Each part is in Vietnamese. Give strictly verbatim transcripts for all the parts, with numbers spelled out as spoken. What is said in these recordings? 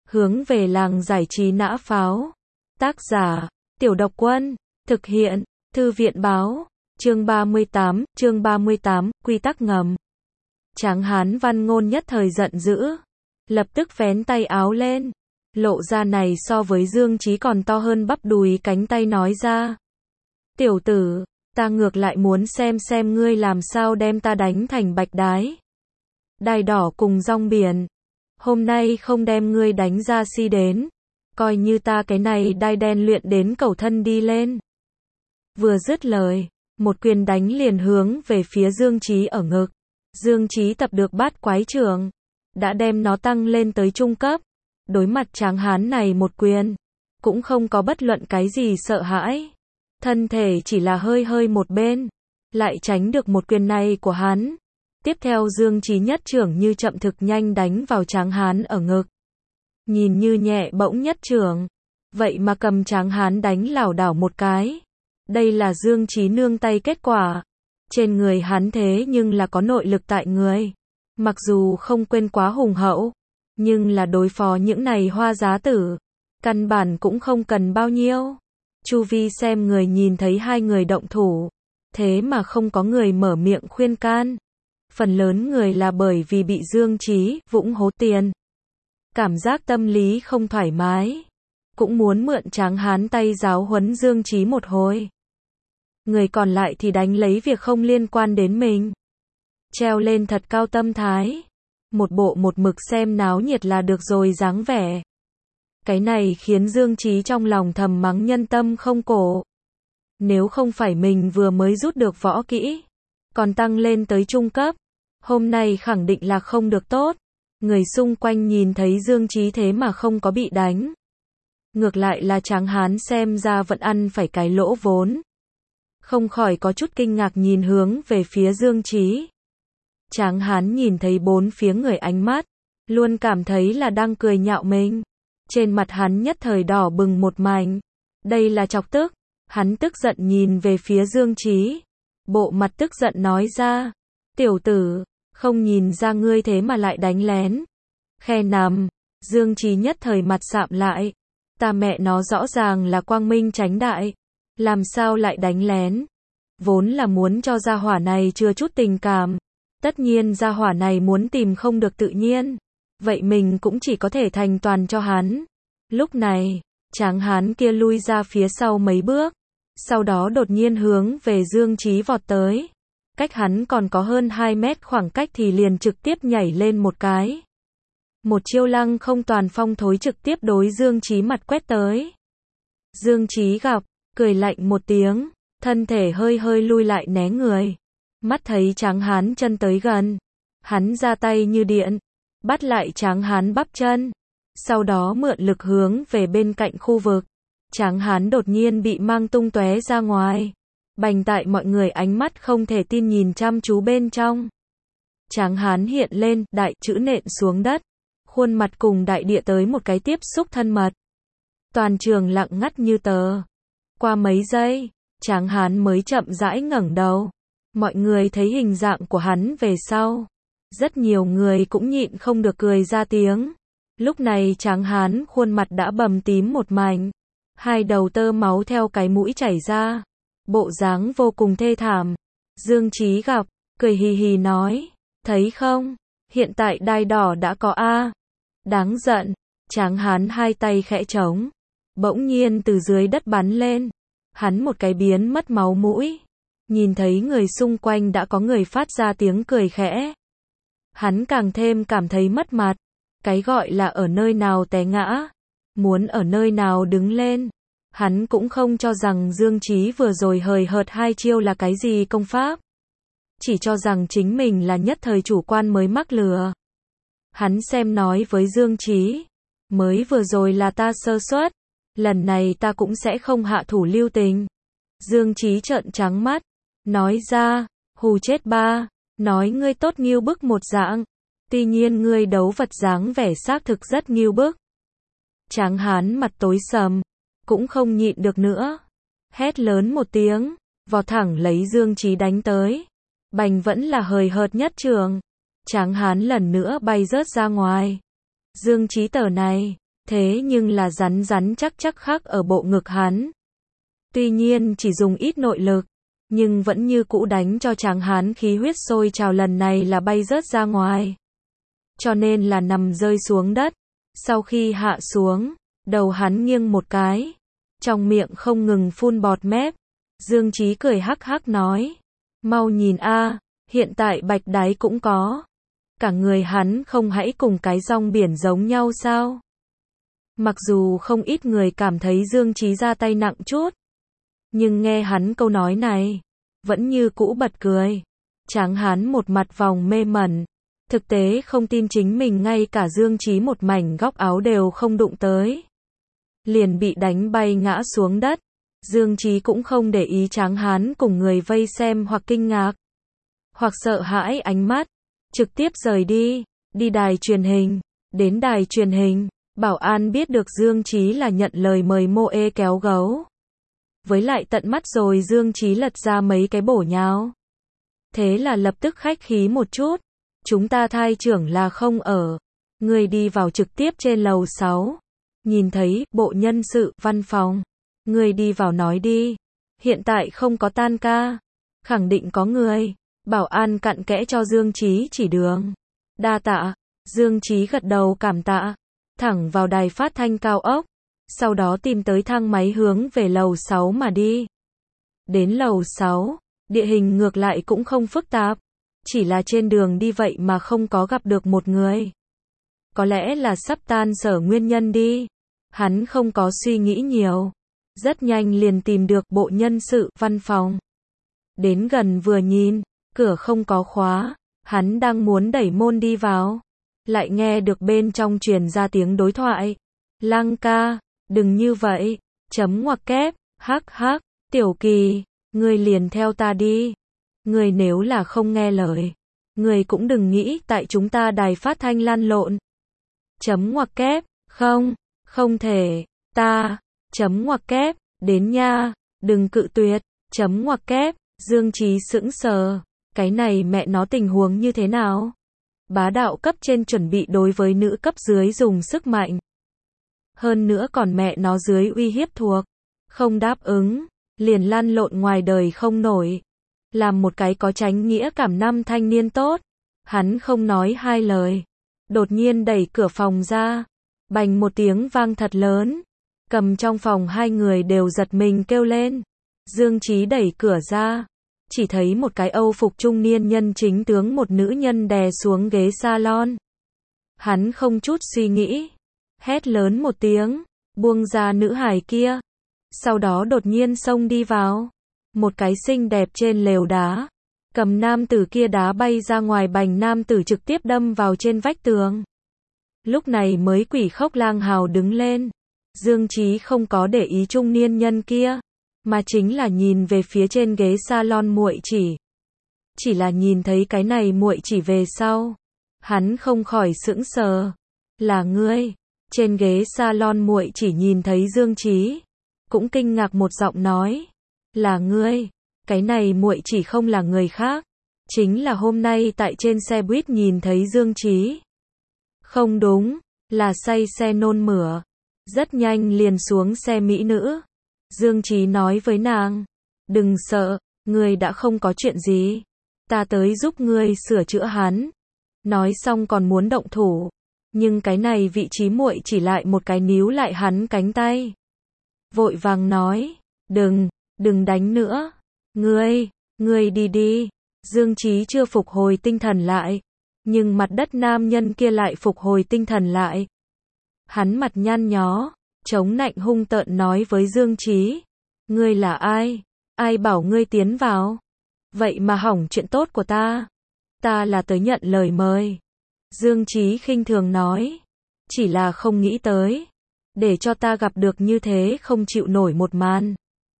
hướng về làng giải trí nã pháo. Tác giả, Tiểu Độc Quân, thực hiện, Thư viện báo, chương ba mươi tám, chương ba mươi tám, quy tắc ngầm. Tráng hán Văn Ngôn nhất thời giận dữ, lập tức vén tay áo lên, lộ ra này so với Dương Chí còn to hơn bắp đùi cánh tay nói ra. Tiểu tử, ta ngược lại muốn xem xem ngươi làm sao đem ta đánh thành bạch đái. Đai đỏ cùng rong biển, hôm nay không đem ngươi đánh ra si đến, coi như ta cái này đai đen luyện đến cầu thân đi lên. Vừa dứt lời, một quyền đánh liền hướng về phía Dương Chí ở ngực. Dương Chí tập được bát quái trưởng, đã đem nó tăng lên tới trung cấp. Đối mặt tráng hán này một quyền, cũng không có bất luận cái gì sợ hãi. Thân thể chỉ là hơi hơi một bên, lại tránh được một quyền này của hắn. Tiếp theo Dương Chí nhất trưởng như chậm thực nhanh đánh vào tráng hán ở ngực. Nhìn như nhẹ bỗng nhất trưởng, vậy mà cầm tráng hán đánh lảo đảo một cái. Đây là Dương Chí nương tay kết quả. Trên người hắn thế nhưng là có nội lực tại người. Mặc dù không quên quá hùng hậu, nhưng là đối phó những này hoa giá tử, căn bản cũng không cần bao nhiêu. Chu vi xem người nhìn thấy hai người động thủ, thế mà không có người mở miệng khuyên can. Phần lớn người là bởi vì bị Dương Chí vũng hố tiền. Cảm giác tâm lý không thoải mái, cũng muốn mượn tráng hán tay giáo huấn Dương Chí một hồi. Người còn lại thì đánh lấy việc không liên quan đến mình. Treo lên thật cao tâm thái. Một bộ một mực xem náo nhiệt là được rồi dáng vẻ. Cái này khiến Dương Chí trong lòng thầm mắng nhân tâm không cổ. Nếu không phải mình vừa mới rút được võ kỹ, còn tăng lên tới trung cấp, hôm nay khẳng định là không được tốt. Người xung quanh nhìn thấy Dương Chí thế mà không có bị đánh. Ngược lại là tráng hán xem ra vẫn ăn phải cái lỗ vốn. Không khỏi có chút kinh ngạc nhìn hướng về phía Dương Chí. Tráng hán nhìn thấy bốn phía người ánh mắt, luôn cảm thấy là đang cười nhạo mình. Trên mặt hắn nhất thời đỏ bừng một mảnh. Đây là chọc tức. Hắn tức giận nhìn về phía Dương Chí. Bộ mặt tức giận nói ra. Tiểu tử, không nhìn ra ngươi thế mà lại đánh lén. Khe nằm. Dương Chí nhất thời mặt sạm lại. Ta mẹ nó rõ ràng là quang minh chánh đại. Làm sao lại đánh lén? Vốn là muốn cho gia hỏa này chưa chút tình cảm. Tất nhiên gia hỏa này muốn tìm không được tự nhiên. Vậy mình cũng chỉ có thể thành toàn cho hắn. Lúc này, tráng hán kia lui ra phía sau mấy bước. Sau đó đột nhiên hướng về Dương Chí vọt tới. Cách hắn còn có hơn hai mét khoảng cách thì liền trực tiếp nhảy lên một cái. Một chiêu lăng không toàn phong thối trực tiếp đối Dương Chí mặt quét tới. Dương Chí gặp, cười lạnh một tiếng, thân thể hơi hơi lui lại né người. Mắt thấy tráng hán chân tới gần, hắn ra tay như điện, bắt lại tráng hán bắp chân. Sau đó mượn lực hướng về bên cạnh khu vực. Tráng hán đột nhiên bị mang tung tóe ra ngoài. Bành tại mọi người ánh mắt không thể tin nhìn chăm chú bên trong. Tráng hán hiện lên, đại chữ nện xuống đất. Khuôn mặt cùng đại địa tới một cái tiếp xúc thân mật. Toàn trường lặng ngắt như tờ. Qua mấy giây, tráng hán mới chậm rãi ngẩng đầu. Mọi người thấy hình dạng của hắn về sau. Rất nhiều người cũng nhịn không được cười ra tiếng. Lúc này tráng hán khuôn mặt đã bầm tím một mảnh. Hai đầu tơ máu theo cái mũi chảy ra. Bộ dáng vô cùng thê thảm. Dương Chí gặp, cười hì hì nói. Thấy không? Hiện tại đai đỏ đã có A. Đáng giận. Tráng hán hai tay khẽ trống. Bỗng nhiên từ dưới đất bắn lên. Hắn một cái biến mất máu mũi. Nhìn thấy người xung quanh đã có người phát ra tiếng cười khẽ. Hắn càng thêm cảm thấy mất mặt. Cái gọi là ở nơi nào té ngã, muốn ở nơi nào đứng lên. Hắn cũng không cho rằng Dương Chí vừa rồi hời hợt hai chiêu là cái gì công pháp. Chỉ cho rằng chính mình là nhất thời chủ quan mới mắc lừa. Hắn xem nói với Dương Chí. Mới vừa rồi là ta sơ suất. Lần này ta cũng sẽ không hạ thủ lưu tình. Dương Chí trợn trắng mắt. Nói ra, hù chết ba. Nói ngươi tốt nghiêu bức một dạng. Tuy nhiên ngươi đấu vật dáng vẻ xác thực rất nghiêu bức. Tráng hán mặt tối sầm. Cũng không nhịn được nữa. Hét lớn một tiếng. Vọt thẳng lấy Dương Chí đánh tới. Bành vẫn là hời hợt nhất trường. Tráng hán lần nữa bay rớt ra ngoài. Dương Chí tờ này. thế nhưng là rắn rắn chắc chắc khắc ở bộ ngực hắn. Tuy nhiên chỉ dùng ít nội lực, nhưng vẫn như cũ đánh cho Tráng Hán khí huyết sôi trào, lần này là bay rớt ra ngoài. Cho nên là nằm rơi xuống đất. Sau khi hạ xuống, đầu hắn nghiêng một cái, trong miệng không ngừng phun bọt mép. Dương Chí cười hắc hắc nói, mau nhìn a, hiện tại bạch đáy cũng có. Cả người hắn không hãy cùng cái rong biển giống nhau sao? Mặc dù không ít người cảm thấy Dương Chí ra tay nặng chút, nhưng nghe hắn câu nói này, vẫn như cũ bật cười. Tráng Hán một mặt vòng mê mẩn, thực tế không tin chính mình ngay cả Dương Chí một mảnh góc áo đều không đụng tới, liền bị đánh bay ngã xuống đất. Dương Chí cũng không để ý Tráng Hán cùng người vây xem hoặc kinh ngạc, hoặc sợ hãi ánh mắt, trực tiếp rời đi, đi đài truyền hình. Đến đài truyền hình, bảo an biết được Dương Chí là nhận lời mời mô ê kéo gấu. Với lại tận mắt rồi Dương Chí lật ra mấy cái bổ nhào. Thế là lập tức khách khí một chút, chúng ta thai trưởng là không ở, người đi vào trực tiếp trên lầu sáu, nhìn thấy bộ nhân sự văn phòng, người đi vào nói đi, hiện tại không có tan ca, khẳng định có người. Bảo an cặn kẽ cho Dương Chí chỉ đường. Đa tạ. Dương Chí gật đầu cảm tạ, thẳng vào đài phát thanh cao ốc, sau đó tìm tới thang máy hướng về lầu sáu mà đi. Đến lầu sáu, địa hình ngược lại cũng không phức tạp, chỉ là trên đường đi vậy mà không có gặp được một người. Có lẽ là sắp tan sở nguyên nhân đi. Hắn không có suy nghĩ nhiều, rất nhanh liền tìm được bộ nhân sự văn phòng. Đến gần vừa nhìn, cửa không có khóa, hắn đang muốn đẩy môn đi vào, lại nghe được bên trong truyền ra tiếng đối thoại. Lăng ca, đừng như vậy, chấm ngoặc kép, hắc hắc, Tiểu Kỳ, ngươi liền theo ta đi. Ngươi nếu là không nghe lời, ngươi cũng đừng nghĩ tại chúng ta đài phát thanh lăn lộn. Chấm ngoặc kép, không, không thể, ta, chấm ngoặc kép, đến nha, đừng cự tuyệt, chấm ngoặc kép. Dương Chí sững sờ, cái này mẹ nó tình huống như thế nào? Bá đạo cấp trên chuẩn bị đối với nữ cấp dưới dùng sức mạnh. Hơn nữa còn mẹ nó dưới uy hiếp thuộc. Không đáp ứng, liền lăn lộn ngoài đời không nổi. Làm một cái có chánh nghĩa cảm năm thanh niên tốt. Hắn không nói hai lời. Đột nhiên đẩy cửa phòng ra. Bành một tiếng vang thật lớn. Cầm trong phòng hai người đều giật mình kêu lên. Dương Chí đẩy cửa ra. Chỉ thấy một cái Âu phục trung niên nhân chính tướng một nữ nhân đè xuống ghế salon. Hắn không chút suy nghĩ, hét lớn một tiếng, buông ra nữ hài kia. Sau đó đột nhiên xông đi vào. Một cái xinh đẹp trên lều đá. Cầm nam tử kia đá bay ra ngoài, bành nam tử trực tiếp đâm vào trên vách tường. Lúc này mới quỷ khóc lang hào đứng lên. Dương Chí không có để ý trung niên nhân kia, mà chính là nhìn về phía trên ghế salon muội chỉ. Chỉ là nhìn thấy cái này muội chỉ về sau, hắn không khỏi sững sờ. Là ngươi? Trên ghế salon muội chỉ nhìn thấy Dương Chí, cũng kinh ngạc một giọng nói, là ngươi? Cái này muội chỉ không là người khác, chính là hôm nay tại trên xe buýt nhìn thấy Dương Chí. Không đúng, là say xe nôn mửa. Rất nhanh liền xuống xe mỹ nữ. Dương Chí nói với nàng, đừng sợ, ngươi đã không có chuyện gì, ta tới giúp ngươi sửa chữa hắn. Nói xong còn muốn động thủ, nhưng cái này vị trí muội chỉ lại một cái níu lại hắn cánh tay. Vội vàng nói, đừng, đừng đánh nữa, ngươi, ngươi đi đi. Dương Chí chưa phục hồi tinh thần lại, nhưng mặt đất nam nhân kia lại phục hồi tinh thần lại. Hắn mặt nhăn nhó, chống nạnh hung tợn nói với Dương Chí, ngươi là ai? Ai bảo ngươi tiến vào? Vậy mà hỏng chuyện tốt của ta. Ta là tới nhận lời mời. Dương Chí khinh thường nói, chỉ là không nghĩ tới, để cho ta gặp được như thế không chịu nổi một màn.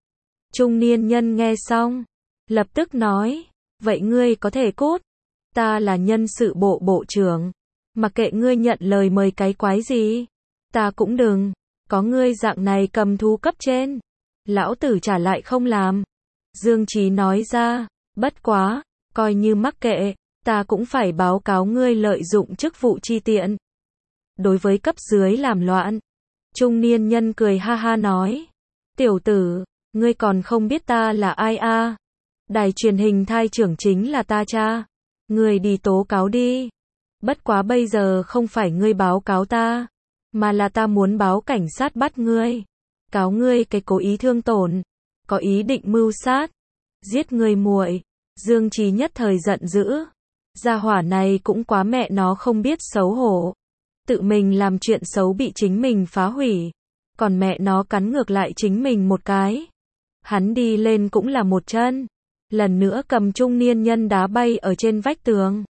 Trung niên nhân nghe xong, lập tức nói, vậy ngươi có thể cút. Ta là nhân sự bộ bộ trưởng, mặc kệ ngươi nhận lời mời cái quái gì, ta cũng đừng. Có ngươi dạng này cầm thú cấp trên, lão tử trả lại không làm. Dương Chí nói ra, bất quá, coi như mắc kệ, ta cũng phải báo cáo ngươi lợi dụng chức vụ chi tiện. Đối với cấp dưới làm loạn, Trung niên nhân cười ha ha nói. Tiểu tử, ngươi còn không biết ta là ai a? Đài truyền hình thai trưởng chính là ta cha. Ngươi đi tố cáo đi. Bất quá bây giờ không phải ngươi báo cáo ta, mà là ta muốn báo cảnh sát bắt ngươi. Cáo ngươi cái cố ý thương tổn, có ý định mưu sát, giết người muội. Dương Chí nhất thời giận dữ. Gia hỏa này cũng quá mẹ nó không biết xấu hổ. Tự mình làm chuyện xấu bị chính mình phá hủy, còn mẹ nó cắn ngược lại chính mình một cái. Hắn đi lên cũng là một chân, lần nữa cầm trung niên nhân đá bay ở trên vách tường.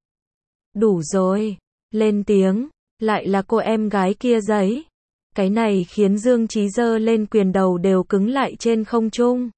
Đủ rồi, lên tiếng, lại là cô em gái kia giấy. Cái này khiến Dương Chí giơ lên quyền đầu đều cứng lại trên không trung.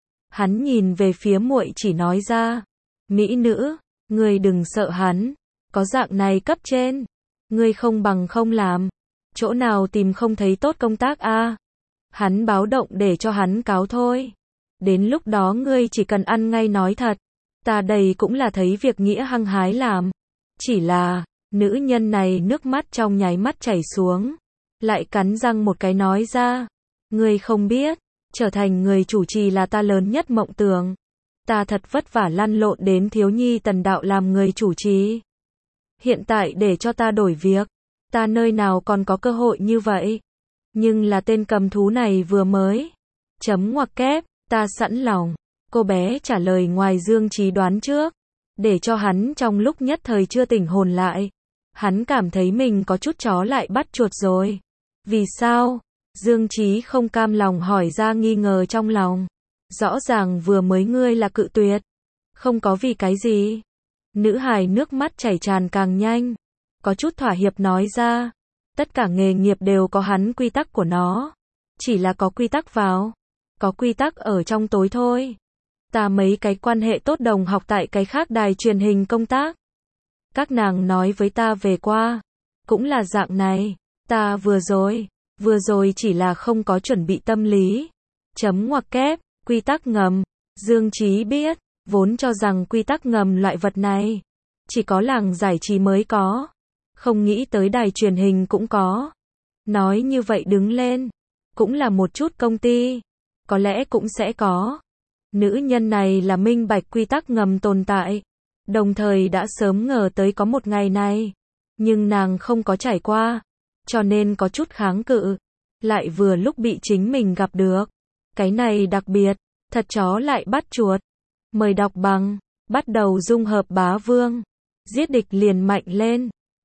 Hắn nhìn về phía muội chỉ nói ra, mỹ nữ, ngươi đừng sợ hắn, có dạng này cấp trên, ngươi không bằng không làm, chỗ nào tìm không thấy tốt công tác a? Hắn báo động để cho hắn cáo thôi. Đến lúc đó ngươi chỉ cần ăn ngay nói thật, ta đây cũng là thấy việc nghĩa hăng hái làm. Chỉ là, nữ nhân này nước mắt trong nháy mắt chảy xuống, lại cắn răng một cái nói ra, ngươi không biết, trở thành người chủ trì là ta lớn nhất mộng tưởng. Ta thật vất vả lăn lộn đến thiếu nhi tần đạo làm người chủ trì. Hiện tại để cho ta đổi việc, ta nơi nào còn có cơ hội như vậy. Nhưng là tên cầm thú này vừa mới. Chấm ngoặc kép, ta sẵn lòng. Cô bé trả lời ngoài Dương Chí đoán trước, để cho hắn trong lúc nhất thời chưa tỉnh hồn lại. Hắn cảm thấy mình có chút chó lại bắt chuột rồi. Vì sao? Dương Chí không cam lòng hỏi ra nghi ngờ trong lòng. Rõ ràng vừa mới ngươi là cự tuyệt. Không có vì cái gì. Nữ hài nước mắt chảy tràn càng nhanh. Có chút thỏa hiệp nói ra. Tất cả nghề nghiệp đều có hắn quy tắc của nó. Chỉ là có quy tắc vào. Có quy tắc ở trong tối thôi. Ta mấy cái quan hệ tốt đồng học tại cái khác đài truyền hình công tác. Các nàng nói với ta về qua. Cũng là dạng này. Ta vừa rồi. Vừa rồi chỉ là không có chuẩn bị tâm lý. Chấm ngoặc kép. Quy tắc ngầm. Dương Chí biết. Vốn cho rằng quy tắc ngầm loại vật này chỉ có làng giải trí mới có. Không nghĩ tới đài truyền hình cũng có. Nói như vậy đứng lên. Cũng là một chút công ty. Có lẽ cũng sẽ có. Nữ nhân này là minh bạch quy tắc ngầm tồn tại. Đồng thời đã sớm ngờ tới có một ngày này. Nhưng nàng không có trải qua. Cho nên có chút kháng cự. Lại vừa lúc bị chính mình gặp được. Cái này đặc biệt. Thật chó lại bắt chuột. Mời đọc bằng. Bắt đầu dung hợp bá vương. Giết địch liền mạnh lên.